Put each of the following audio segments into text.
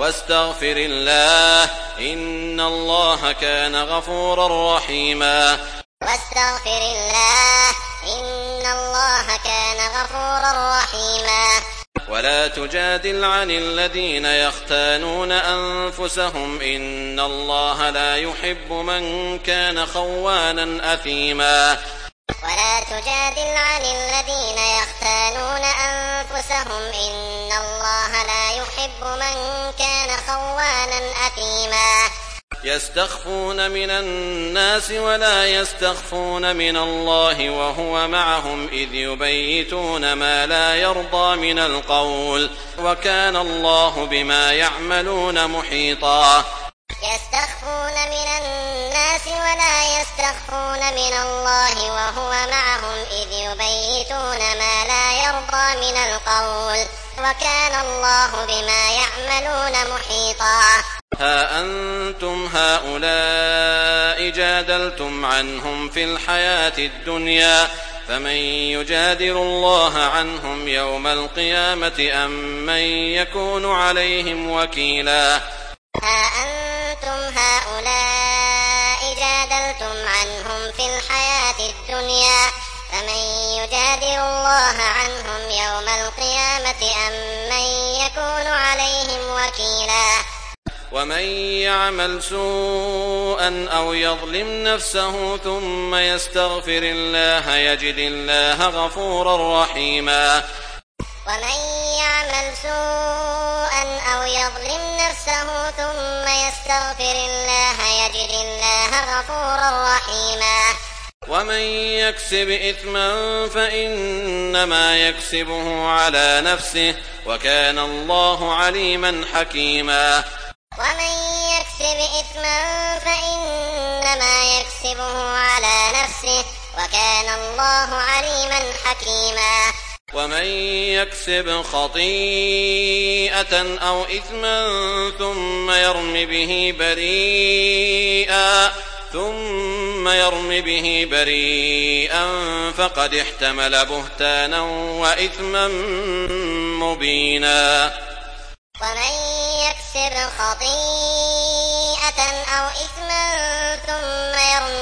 واستغفر الله إن الله كان غفورا رحيما. واستغفر الله إن الله كان غفورا رحيما. ولا تجادل عن الذين يختانون أنفسهم إن الله لا يحب من كان خوانا أثيما. ولا تجادل عن الذين يختانون أنفسهم إن الله لا يحب من كان خوانا أثيما. يستخفون من الناس ولا يستخفون من الله وهو معهم إذ يبيتون ما لا يرضى من القول وكان الله بما يعملون محيطا. يستخفون من الناس ولا يستخفون من الله وهو معهم إذ يبيتون ما لا يرضى من القول وكان الله بما يعملون محيطا. ها أنتم هؤلاء جادلتم عنهم في الحياة الدنيا فمن يجادل الله عنهم يوم القيامة أم من يكون عليهم وكيلا. ها أنتم هؤلاء جادلتم عنهم في الحياة الدنيا فمن يجادل الله عنهم يوم القيامة أم من يكون عليهم وكيلا. ومن يعمل سوءا أو يظلم نفسه ثم يستغفر الله يجد الله غفورا رحيما. ومن يعمل سوءا أو يظلم نفسه ثم يستغفر الله يجد الله غفورا رحيما. ومن يكسب إثما فإنما يكسبه على نفسه وكان الله عليما حكيما. ومن يكسب إثما فإنما يكسبه على نفسه وكان الله عليما حكيما. ومن يكسب خطيئة أو إثما ثم يرم به بريئا فقد احتمل بهتانا وإثما مبينا. ومن يكسب خطيئة أو إثما ثم يرم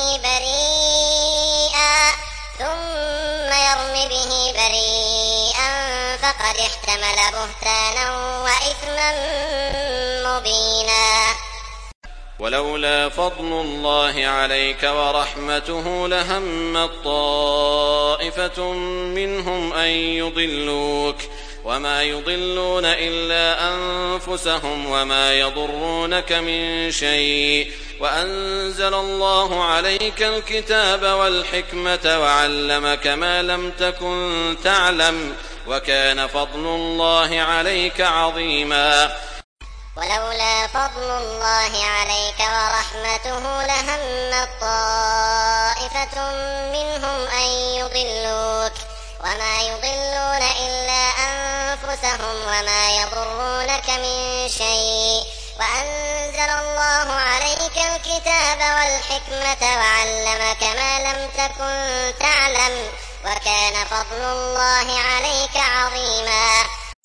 به بريئا فقد احتمل بهتانا وإثما مبينا. ولولا فضل الله عليك ورحمته لهمت طائفة منهم أن يضلوك وما يضلون إلا أنفسهم وما يضرونك من شيء وأنزل الله عليك الكتاب والحكمة وعلمك ما لم تكن تعلم وكان فضل الله عليك عظيما. ولولا فضل الله عليك ورحمته لهمت طائفة منهم أن يضلوك وما يضلون إلا أنفسهم وما يضرونك من شيء وأنزل الله عليك الكتاب والحكمة وعلمك ما لم تكن تعلم وكان فضل الله عليك عظيما.